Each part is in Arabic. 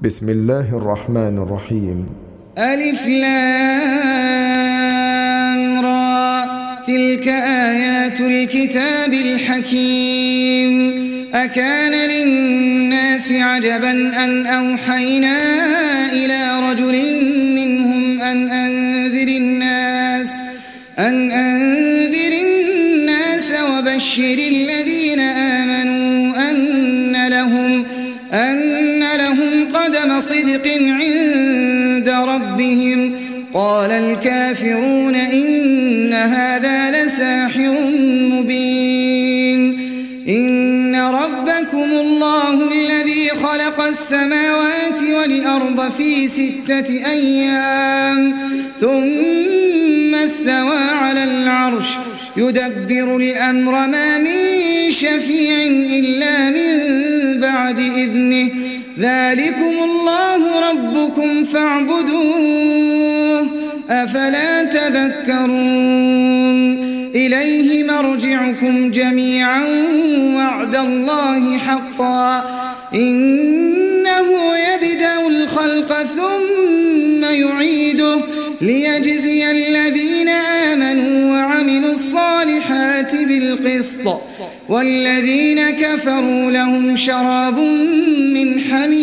بسم الله الرحمن الرحيم. ألف لام را، تلك آيات الكتاب الحكيم. أكان للناس عجبا أن أوحينا إلى رجل منهم أن أنذر الناس وبشر الذين آمنوا أن لهم قدم صدق عند ربهم. قال الكافرون إن هذا لساحر مبين. إن ربكم الله الذي خلق السماوات والأرض في 6 أيام ثم استوى على العرش يدبر الأمر ما من شفيع إلا من بعد إذنه. ذلكم الله ربكم فاعبدوه أفلا تذكرون. إليه مرجعكم جميعا وعد الله حقا إنه يبدأ الخلق ثم يعيده ليجزي الذين آمنوا وعملوا الصالحات بالقسط والذين كفروا لهم شراب من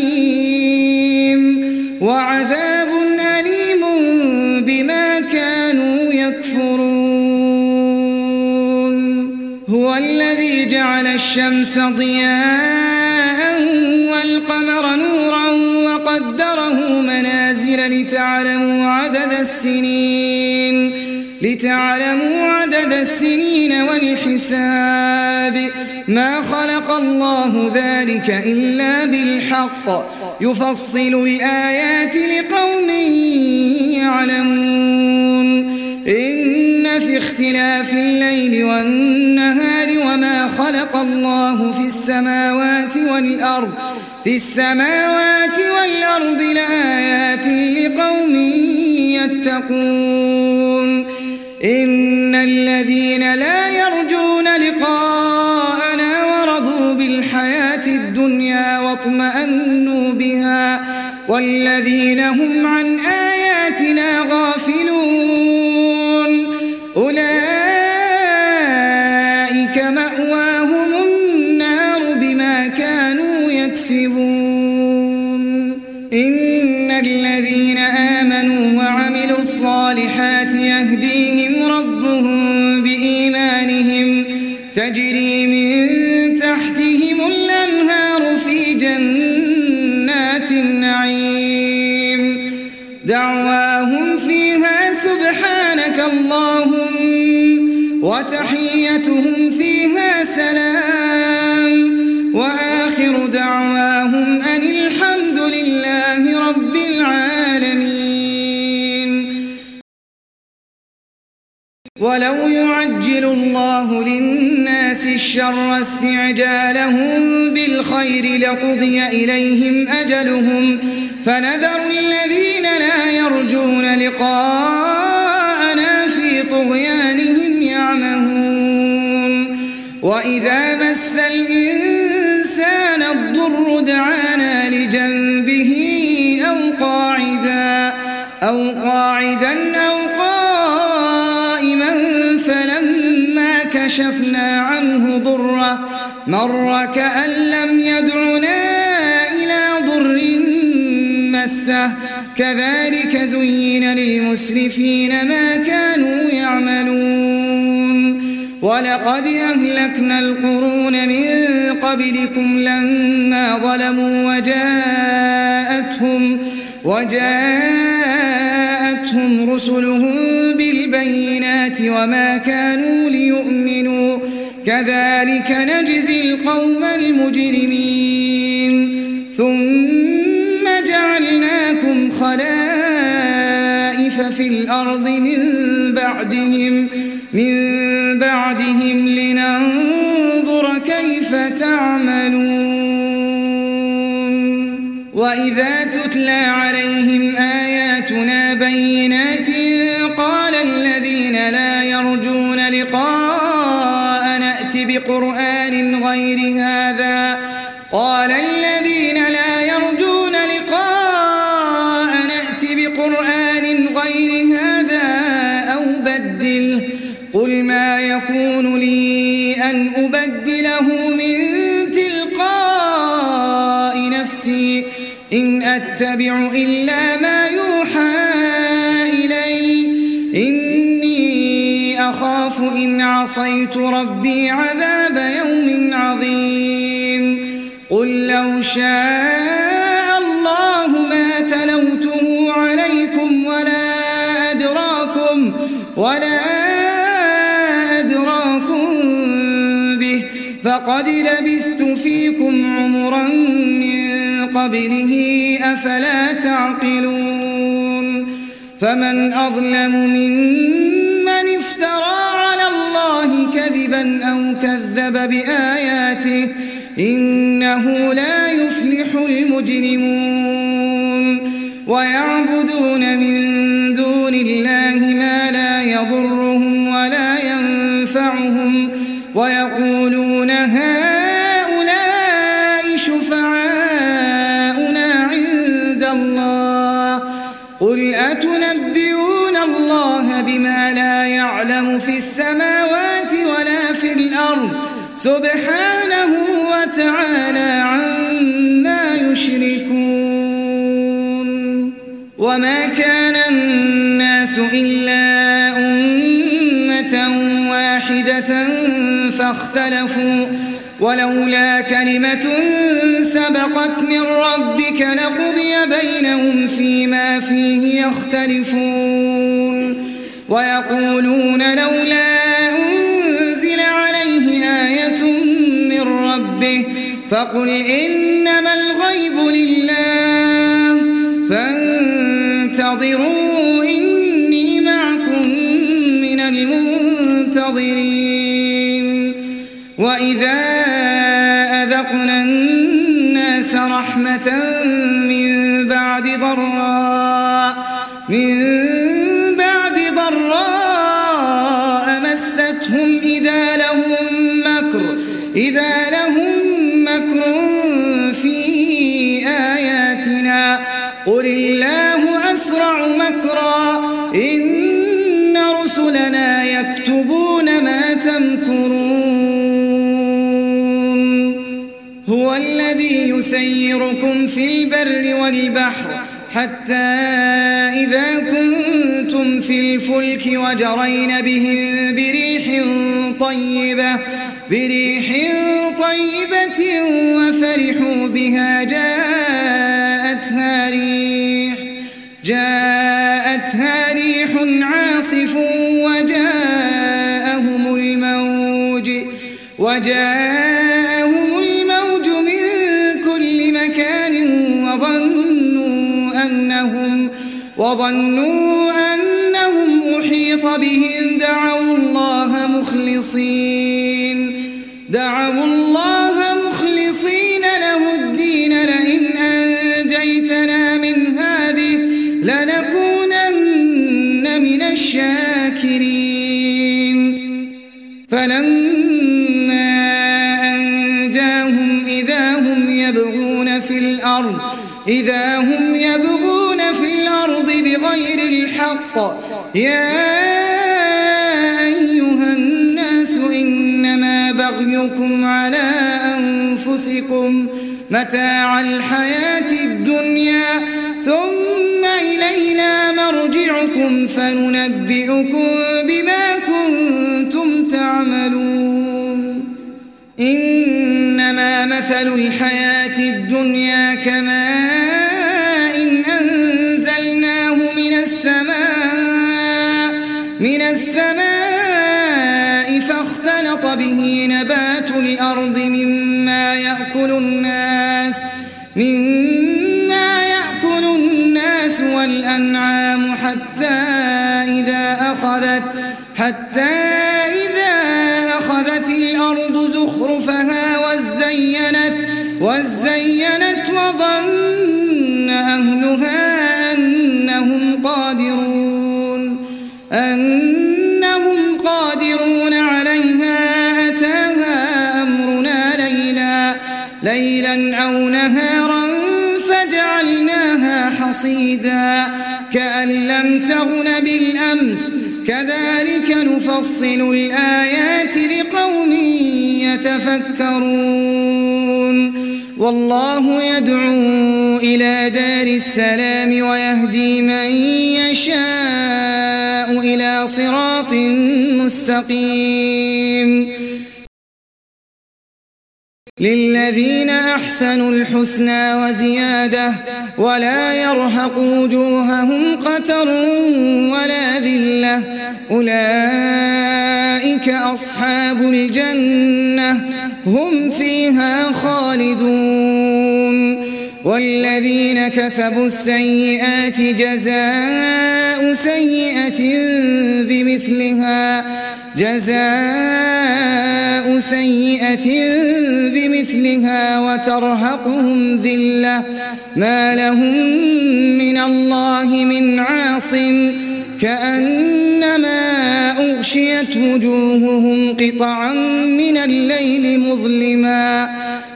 حميم وعذاب أليم بما كانوا يكفرون. هو الذي جعل الشمس ضياء والقمر نورا وقدره منازل لتعلموا عدد السنين والحساب. ما خلق الله ذلك إلا بالحق يفصل الآيات لقوم يعلمون. إن في اختلاف الليل والنهار وما خلق الله في السماوات والأرض لآيات لقوم يتقون. إن الذين لا يرجون لقاءنا ورضوا بالحياة الدنيا واطمأنوا بها والذين هم عن آياتنا غافلون أولئك مأواهم النار بما كانوا يكسبون. إن الذين آمنوا وعملوا الصالحات يهديهم ربهم بإيمانهم تجري من تحتهم الأنهار في جنات النعيم. دعواهم فيها سبحانك اللهم وتحيتهم فيها سلام وآخر دعواهم أن الحمد لله رب العالمين. ولو يعجل الله للناس الشر استعجالهم بالخير لقضي إليهم أجلهم فنذر الذين لا يرجون لقاءنا في طغيانهم يعمهون. وإذا مس الإنسان الضر دعانا لجنبه أو قاعدا أو قائما فلما كشفنا عنه ضره مر كأن لم يدعنا إلى ضر مسه. كذلك زين للمسرفين ما كانوا يعملون. ولقد أهلكنا القرون من قبلكم لما ظلموا وجاءتهم رسلهم بالبينات وما كانوا ليؤمنوا كذلك نجزي القوم المجرمين. ثم جعلناكم خلائف في الأرض من بعدهم لننظر كيف تعملون. وإذا تتلى عليهم آياتنا بينات قال الذين لا يرجون لقاء نأت بقرآن غير هذا قال الذين لا يرجون لقاء نفسي إن أتبع إلا ما يوحى إلي إني أخاف إن عصيت ربي عذاب يوم عظيم قل لو شاء الله ما تلوته عليكم ولا أدراكم به فقد لبثت فيكم عمرا من قبله أفلا تعقلون فمن أظلم ممن افترى على الله كذبا أو كذب بآياته إنه لا يفلح المجرمون ويعبدون من دون الله ما لا يضرهم ولا ينفعهم ويقولون هؤلاء شفعاؤنا عند الله قل أتنبئون الله بما لا يعلم في السماوات ولا في الأرض سبحانه وتعالى عما يشركون وما كان الناس إلا أمة واحدة فاختلفوا ولولا كلمة سبقت من ربك لقضي بينهم فيما فيه يختلفون ويقولون لولا أنزل عليه آية من ربه فقل إنما الغيب لله فانتظروا إني معكم من المنتظرين وإذا أذقنا الناس رحمة من بعد ضراء مستهم إذا لهم مكر في آياتنا قل الله أسرع مكرا إن رسلنا يكتبون ما تمكرون هو الذي يسيركم في البر والبحر حتى إذا كنتم في الفلك وجرين بهم بريح طيبة وفرحوا بها جاءتها ريح عاصف وجاءهم الموج من كل مكان وظنوا أنهم أحيط بهم دعوا الله مخلصين له الدين لئن أنجيتنا من هذه لنكونن من الشاكرين فلما أنجاهم إذا هم يبغون في الأرض بغير الحق يا أيها الناس إنما بغيكم على أنفسكم متاع الحياة الدنيا ثم إلينا مرجعكم فننبئكم بما كنتم تعملون إنما مثل الحياة الدنيا كماء أنزلناه من السماء فاختلط به نبات الأرض مما يأكل الناس والأنعام حتى إذا أخذت الأرض زخرفها وزينت وظن أهلها أنهم قادرون عليها أتاها أمرنا ليلا أو نهارا فجعلناها حصيدا كأن لم تغن بالأمس كذلك نفصل الآيات لقوم يتفكرون والله يدعو إلى دار السلام ويهدي من يشاء إلى صراط مستقيم للذين أحسنوا الحسنى وزيادة ولا يرهق وجوههم قتر ولا ذلة أولئك أصحاب الجنة هم فيها خالدون والذين كسبوا السيئات جزاء سيئة بمثلها وترهقهم ذلة ما لهم من الله من عاصم كأنما أغشيت وجوههم قطعا من الليل مظلما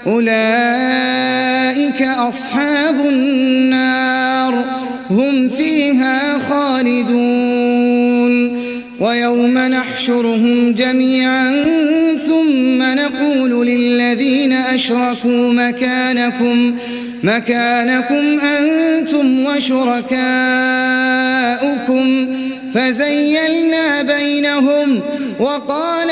أولئك أصحاب النار هم فيها خالدون ويوم نحشرهم جميعا ثم نقول للذين أشركوا مكانكم أنتم وشركاؤكم فزيلنا بينهم وقال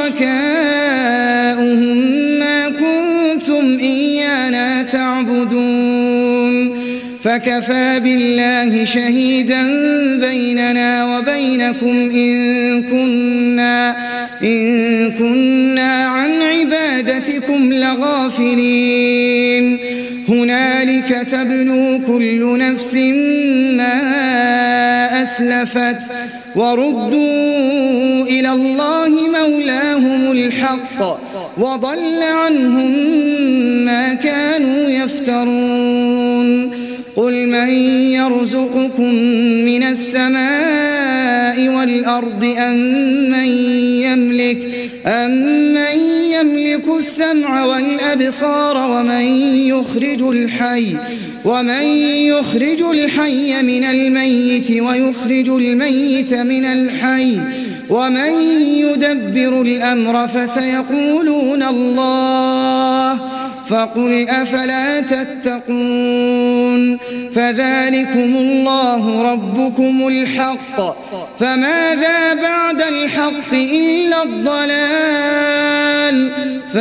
شركاؤهم ما كنتم إيانا تعبدون فكفى بالله شهيدا بيننا وبينكم إن كنا عن عبادتكم لغافلين هنالك تبلو كل نفس ما أسلفت وردوا إلى الله مولاهم الحق وضل عنهم ما كانوا يفترون قل من يرزقكم من السماء والأرض أمن يملك السمع والأبصار ومن يخرج الحي من الميت ويخرج الميت من الحي ومن يدبر الأمر فسيقولون الله فقل أفلا تتقون فذلكم الله ربكم الحق فماذا بعد الحق إلا الضلال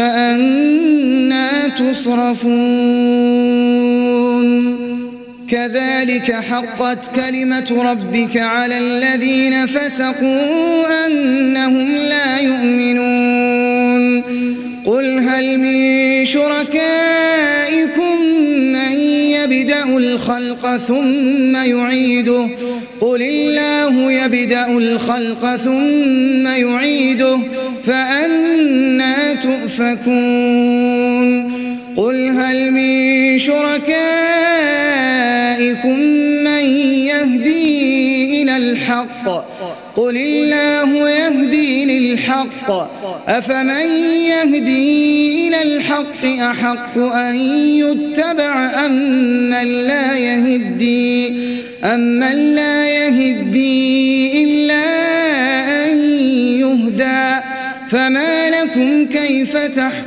فأنى تصرفون كذلك حقت كلمة ربك على الذين فسقوا أنهم لا يؤمنون قل هل من شركائكم من يبدأ الخلق ثم يعيده قل الله يبدأ الخلق ثم يعيده فأنى تؤفكون قل هل من شركائكم من يهدي إلى الحق قل الله يهدي للحق أفمن يهدي إلى الحق أحق أن يتبع أمن لا يهدي إلا أن يهدى فما لكم كيف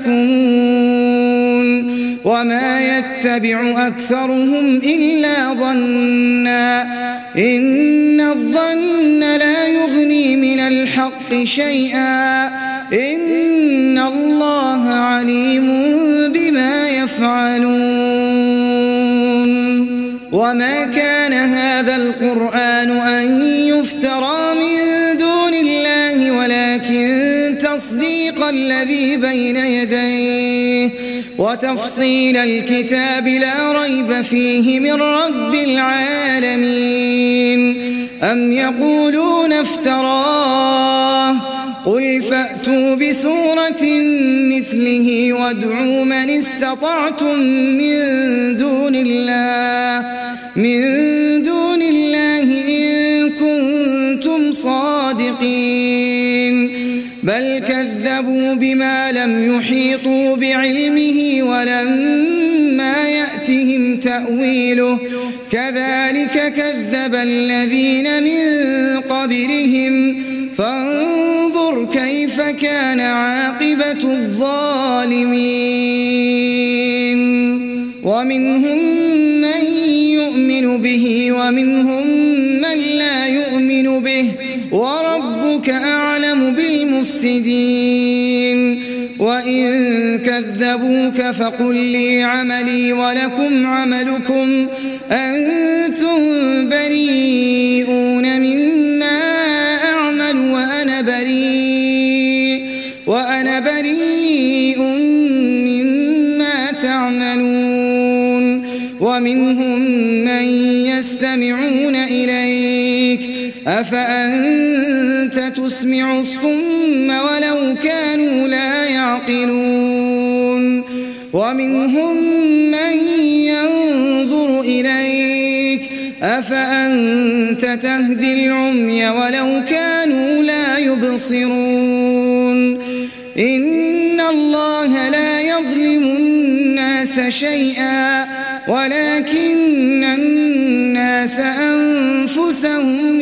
تحكمون وما يتبع أكثرهم إلا ظنا إن الظن لا يغني من الحق شيئا إن الله عليم بما يفعلون وما كان هذا القرآن أن يفترى من دون الله ولكن تصديق الذي بين يديه وتفصيل الكتاب لا ريب فيه من رب العالمين أم يقولون افتراه قل فأتوا بسورة مثله وادعوا من استطعتم من دون الله إن كنتم صادقين بل كذبوا بما لم يحيطوا بعلمه ولما يأتهم تأويله كذلك كذب الذين من قبلهم فانظر كيف كان عاقبة الظالمين ومنهم من يؤمن به ومنهم من لا يؤمن به وربك أعلم بالمفسدين وإن كذبوك فقل لي عملي ولكم عملكم أنتم بريئون مما أعمل وأنا بريء مما تعملون ومنهم من يستمعون إليك أفأنت تسمع الصم ولو كانوا لا يعقلون ومنهم من ينظر إليك أفأنت تهدي العمي ولو كانوا لا يبصرون إن الله لا يظلم الناس شيئا ولكن الناس أنفسهم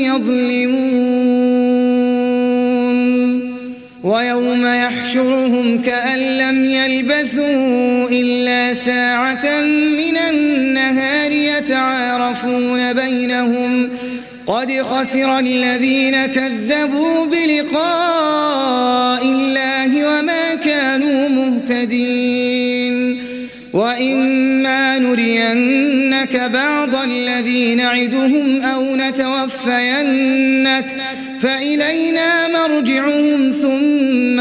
يظلمون ويوم يحشرهم كأن لم يلبثوا إلا ساعة من النهار يتعارفون بينهم قد خسر الذين كذبوا بلقاء الله وما كانوا مهتدين وإما نرينك بعض الذي نعدهم أو نتوفينك فإلينا مرجعهم ثم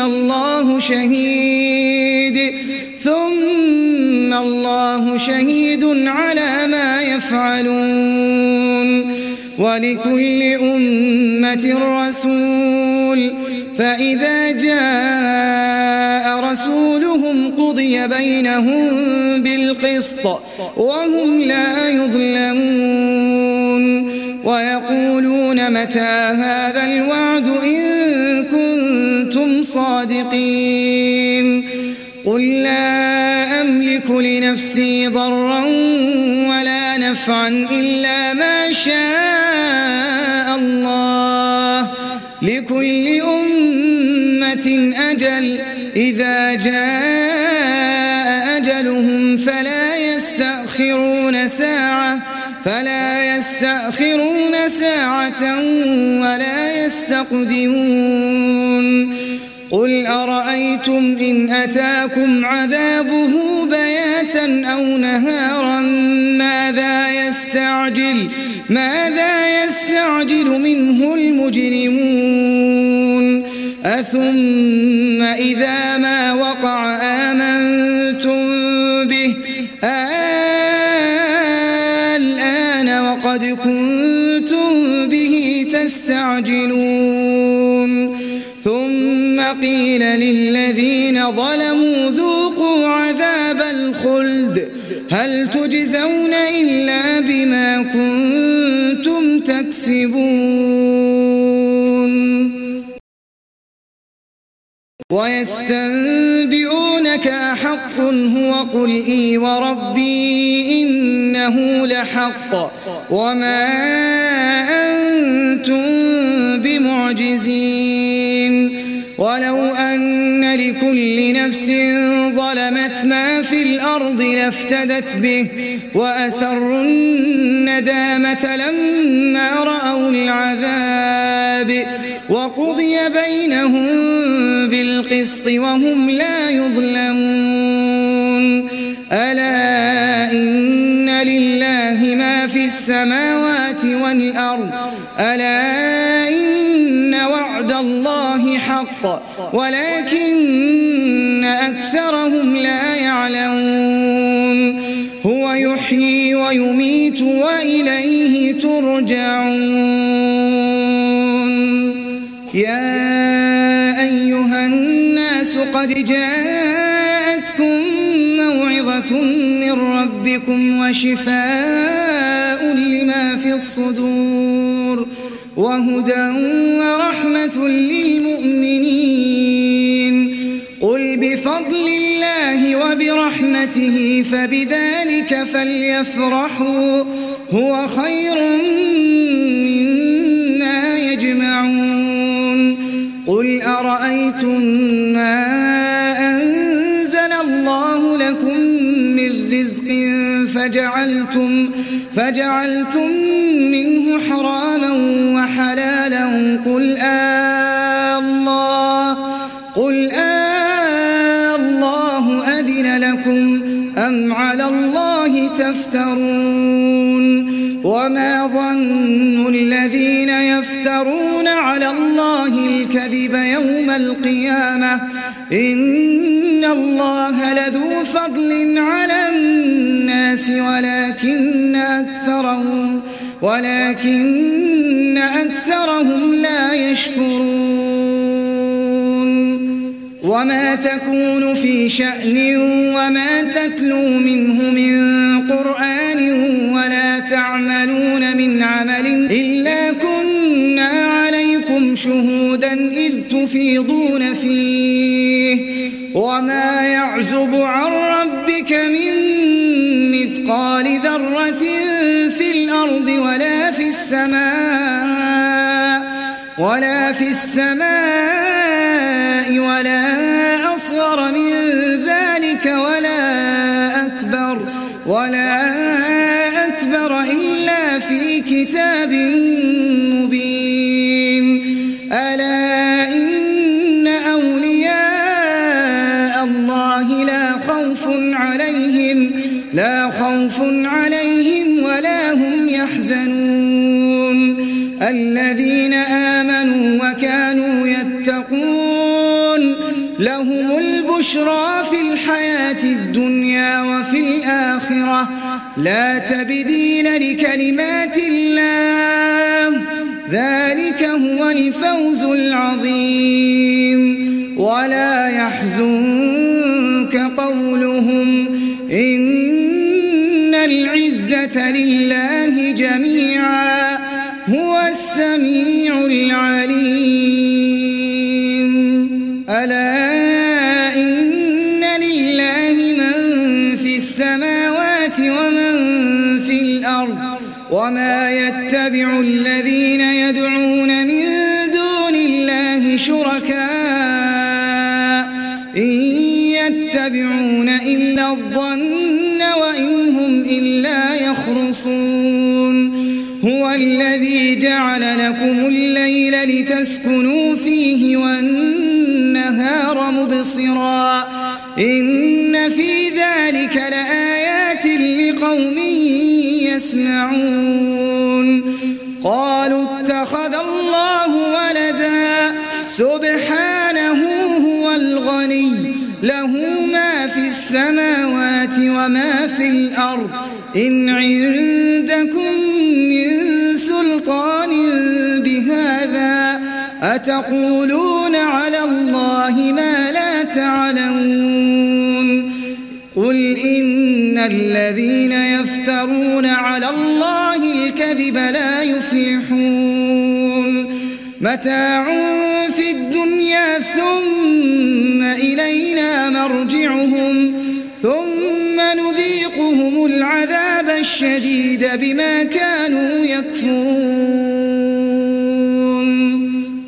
الله شهيد على ما يفعلون ولكل أمة رسول فإذا جاء رسولهم قضي بينهم بالقسط وهم لا يظلمون ويقولون متى هذا الوعد إن كنتم صادقين قل لا أملك لنفسي ضرا ولا نفعا إلا ما شاء الله لكل أمة أجل إذا جاء أجلهم فلا يستأخرون ساعة ولا يستقدمون قل أرأيتم إن أتاكم عذابه بياتا أو نهارا ماذا يستعجل منه المجرمون أثم إذا ما وقع آمنتم به الآن وقد كنتم به تستعجلون ثم قيل للذين ظلموا ذوقوا عذاب الخلد هل تجزون إلا بما كنتم تكسبون ويستنبئونك أحق هو قل إي وربي إنه لحق وما أنتم بمعجزين ولو أن لكل نفس ظلمت ما في الأرض لافتدت به وأسروا الندامة لما رأوا العذاب وقضي بينهم بالقسط وهم لا يظلمون ألا إن لله ما في السماوات والأرض ألا إن وعد الله حق ولكن أكثرهم لا يعلمون هو يحيي ويميت وإليه ترجعون يا أيها الناس قد جاءتكم موعظة من ربكم وشفاء لما في الصدور وهدى ورحمة للمؤمنين قل بفضل الله وبرحمته فبذلك فليفرحوا هو خير مما يجمعون قل أرأيتم ما أنزل الله لكم من رزق فجعلتم منه حراما وحلالا قل الله أذن لكم أم على الله تفترون وما ظن الذين يفترون على الله الكذب يوم القيامة إن الله لذو فضل على الناس ولكن أكثرهم لا يشكرون وما تكون في شأن وما تتلو منه من قرآن ولا تعملون من عمل إلا كنا عليكم شهودا إذ تفيضون فيه وما يعزب عن ربك من مثقال ذرة في الأرض ولا في السماء ولا أصغر من ذلك ولا أكبر إلا في كتاب مبين ألا إن أولياء الله لا خوف عليهم ولا هم يحزنون الذين آمنوا وكانوا يتقون لهم البشرى في الحياة الدنيا وفي الآخرة لا تبديل لكلمات الله ذلك هو الفوز العظيم ولا يحزنك قولهم إن العزة لله جميعا هو السميع العليم ألا إن لله من في السماوات ومن في الأرض وما يتبع الذين يدعون من دون الله شركاء إن يتبعون إلا الظن وإن هم إلا يخرصون هو الذي جعل لكم الليل لتسكنوا فيه والنهار مبصرا إن في ذلك لآيات لقوم يسمعون قالوا اتخذ الله ولدا سبحانه هو الغني له ما في السماوات وما في الأرض إن عندكم من سلطان بهذا أتقولون على الله ما لا تعلمون قل إن الذين يفترون على الله الكذب لا يفلحون متاع في الدنيا ثم إلينا مرجعهم ثم نذيقهم العذاب الشديد بما كانوا يكفرون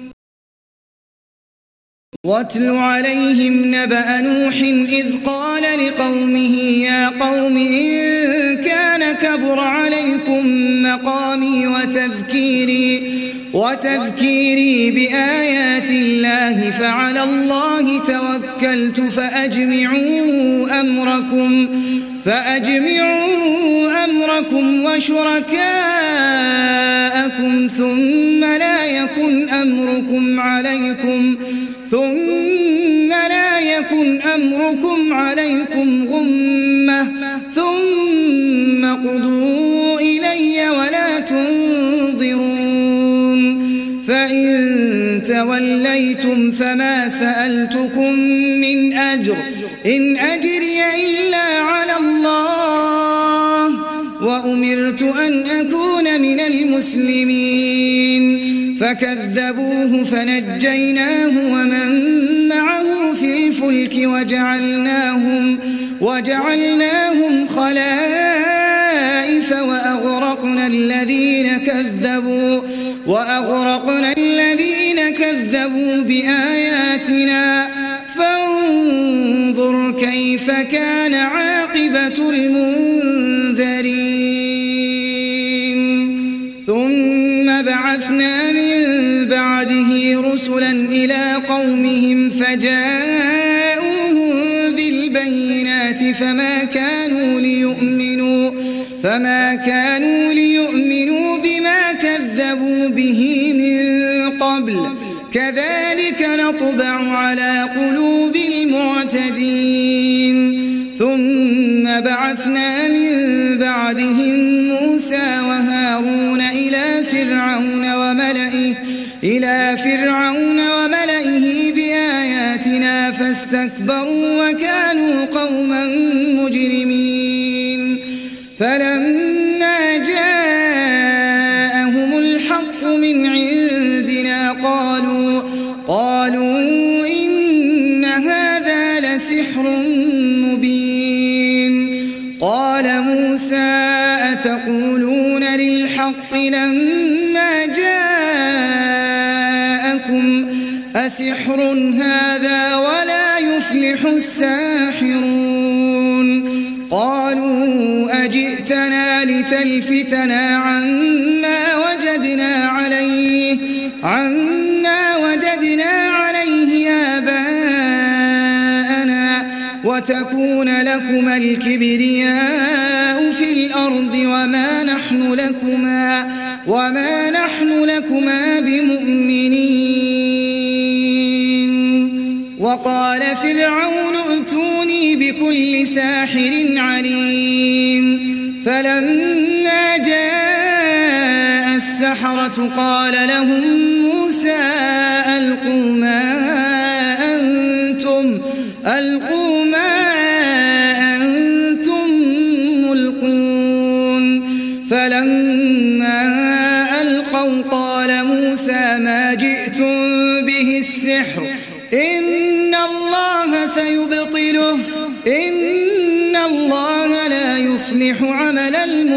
واتل عليهم نبأ نوح إذ قال لقومه يا قوم إن كان كبر عليكم مقامي وتذكيري بآيات الله فعلى الله توكلت فأجمعوا أمركم وشركاءكم ثم لا يكن أمركم عليكم غمة ثم قضوا إلي ولا تنظرون فإن توليتم فما سألتكم من أجر إن أجري إلا على الله وأمرت أن أكون من المسلمين فكذبوه فنجيناه ومن معه في الفلك وجعلناهم خلائف وأغرقنا الذين كذبوا بآياتنا فانظر كيف كان عاقبة المنذرين بعثنا من بعده رسلا إلى قومهم فجاءوهم بالبينات فما كانوا ليؤمنوا بما كذبوا به من قبل كذلك نطبع على قلوب المعتدين ثم بعثنا من بعدهم موسى وهارون إلى فرعون وملئه بآياتنا فاستكبروا وكانوا قوما مجرمين فلما جاءهم الحق من عندنا قالوا إن هذا لسحر مبين قال موسى أتقولون للحق لما جاءكم أسحر هذا ولا يفلح الساحرون قالوا أجئتنا لتلفتنا عما وجدنا عليه آباءنا وتكون لكما الكبرياء في الأرض وما نحن لكما بمؤمنين وقال فرعون ائتوني بكل ساحر عليم فلما جاء السحرة قال لهم موسى ألقوا ما أنتم ملقون فلما ألقوا قال موسى ما جئتم به السحر إن الله سيبطله إن الله لا يصلح عمل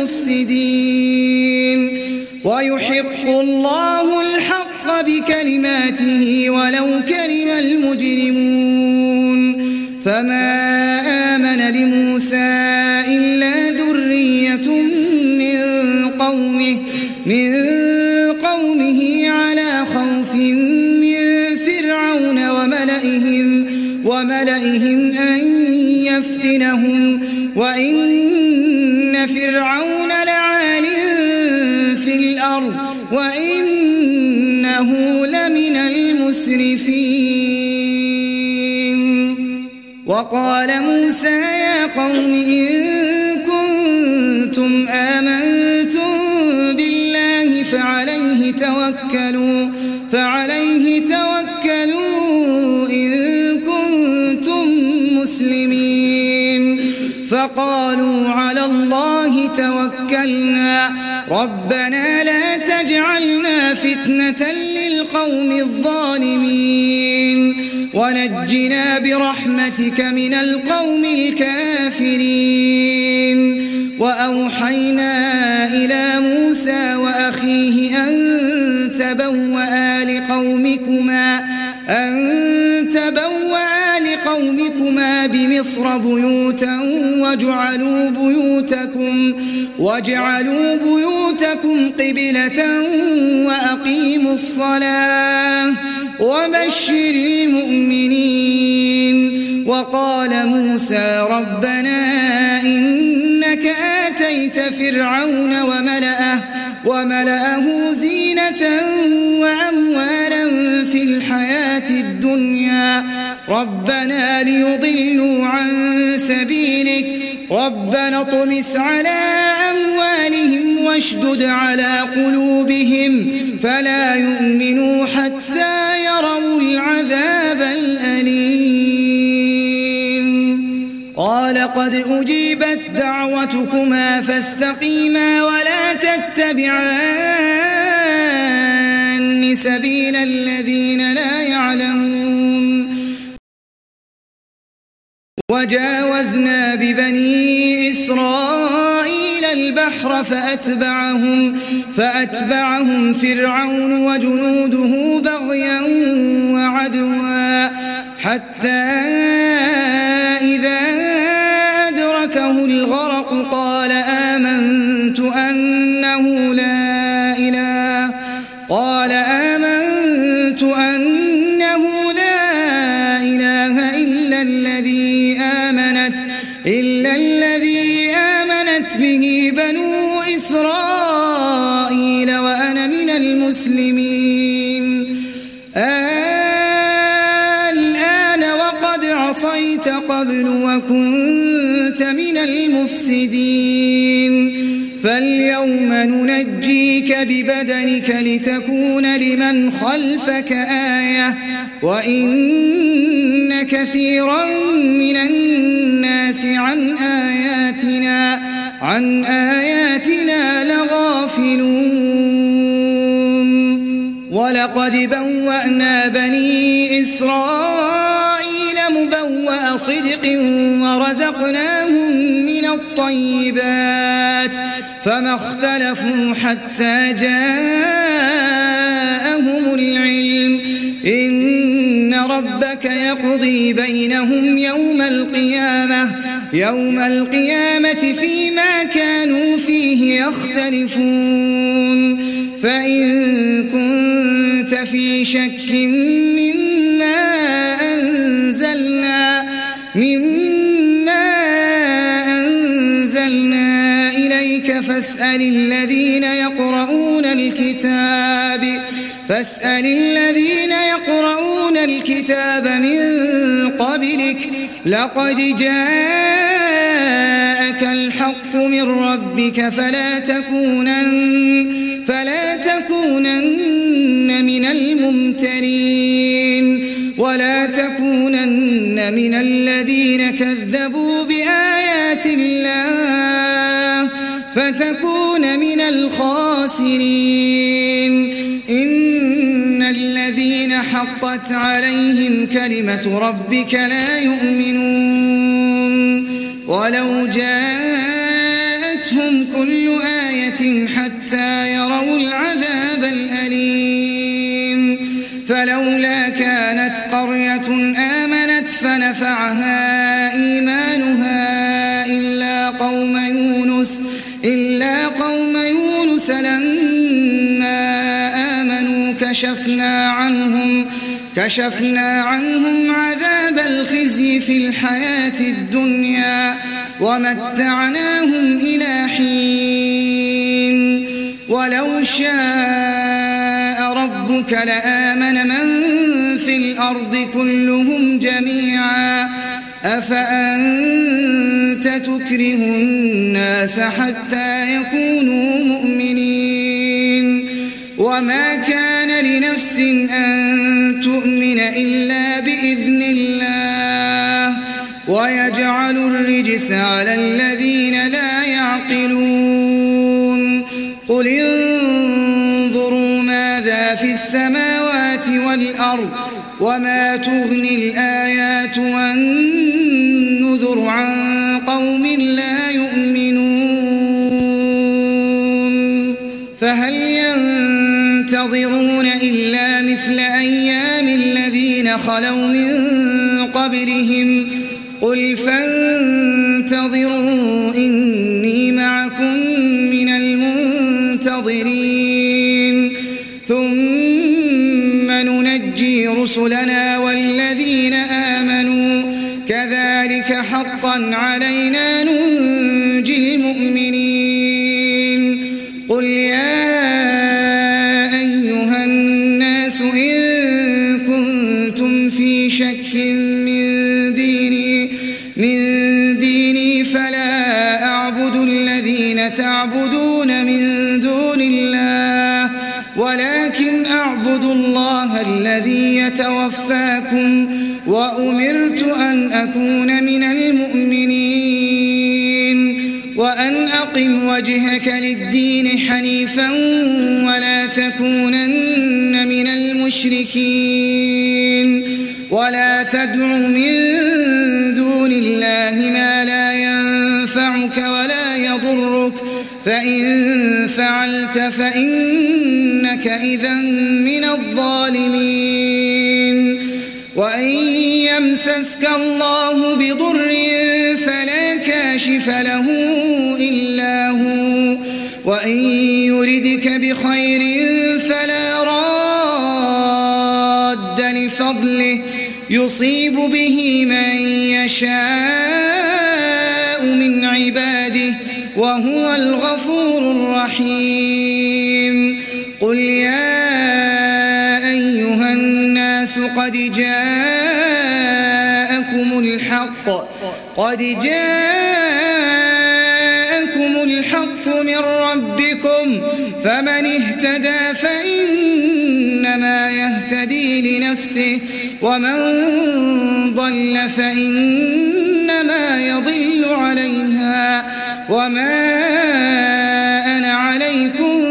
المفسدين ويحق الله الحق بكلماته ولو كره المجرمون فما آمن لموسى إلا ذرية من قومه على خوف من فرعون وملئهم أن يفتنهم وإن فرعون لعال في الأرض وإنه لمن المسرفين وقال موسى يا قوم إن كنتم آمنتم بالله فعليه توكلوا إن كنتم مسلمين فقالوا على الله توكلنا ربنا لا تجعلنا فتنة للقوم الظالمين ونجنا برحمتك من القوم الكافرين وأوحينا إلى موسى وأخيه أن تبوأ لقومكما بمصر بيوتا واجعلوا بيوتكم قبلة وأقيموا الصلاة وبشر المؤمنين وقال موسى ربنا إنك آتيت فرعون وملأه زينة وأموالا في الحياة الدنيا ربنا ليضلوا عن سبيلك ربنا اطمس على أموالهم واشدد على قلوبهم فلا يؤمنوا حتى يروا العذاب الأليم قال قد أجيبت دعوتكما فاستقيما ولا تتبعان سبيل الذين لا يعلمون وجاوزنا ببني إسرائيل البحر فأتبعهم فرعون وجنوده بغيا وعدوا حتى إذا أدركه الغرق قال آمنت أنه لا بنو إسرائيل وأنا من المسلمين الآن وقد عصيت قبل وكنت من المفسدين فاليوم ننجيك ببدنك لتكون لمن خلفك آية وإن كثيرا من الناس عن آياتنا لغافلون ولقد بوأنا بني إسرائيل مبوأ صدق ورزقناهم من الطيبات فما اختلفوا حتى جاءهم العلم إن ربك يقضي بينهم يوم القيامة فيما كانوا فيه يختلفون فإن كنت في شك مما أنزلنا إليك فاسأل الذين يقرؤون الكتاب من قبلك لقد جاءك الحق من ربك فلا تكونن من الممترين ولا تكونن من الذين كذبوا بآيات الله فتكون من الخاسرين إن الذين حقت عليهم كلمة ربك لا يؤمنون ولو جاءتهم كل آية حتى يروا العذاب الأليم فلولا كانت قرية آمنت فنفعها إيمانها إلا قوم يونس لما آمنوا كشفنا عنهم عذاب الخزي في الحياة الدنيا ومتعناهم إلى حين ولو شاء ربك لآمن من في الأرض كلهم جميعا أفأنت تكره الناس حتى يكونوا مؤمنين وما كان لنفس أن تؤمن إلا بإذن الله ويجعل الرجس على الذين لا يعقلون قل انظروا ماذا في السماوات والأرض وما تغني الآيات والنذر عن قوم لا يؤمنون فهل ينتظرون إلا مثل أيام الذين خلوا من قبلهم قل فانتظروا إني معكم من المنتظرين ثم ننجي رسلنا والذين آمنوا كذلك حقا علينا ننجي المؤمنين قل يا أيها الناس إن كنتم في شك من ديني فلا أعبد الذين تعبدون من دون الله ولكن أعبد الله الذي يتوفاكم وأمرت أن أكون من المؤمنين وأن أقم وجهك للدين حنيفا ولا تكونن من المشركين ولا تدع من دون الله ما لا ينفعك ولا يضرك فإن فعلت فإنك إذا من الظالمين وإن يمسسك الله بضر فلا كاشف له إلا هو وإن يردك بخير فلا راد لفضله يصيب به من يشاء من عباده وهو الغفور الرحيم. قل يا أيها الناس قد جاءكم الحق من ربكم، فمن اهتدى فإنما يهتدي لنفسه، ومن ضل فإنما يضل عليها، وما أنا عليكم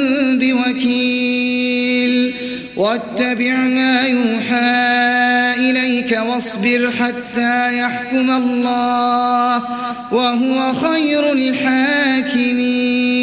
بوكيل. واتبع ما يوحى إليك واصبر حتى يحكم الله، وهو خير الحاكمين.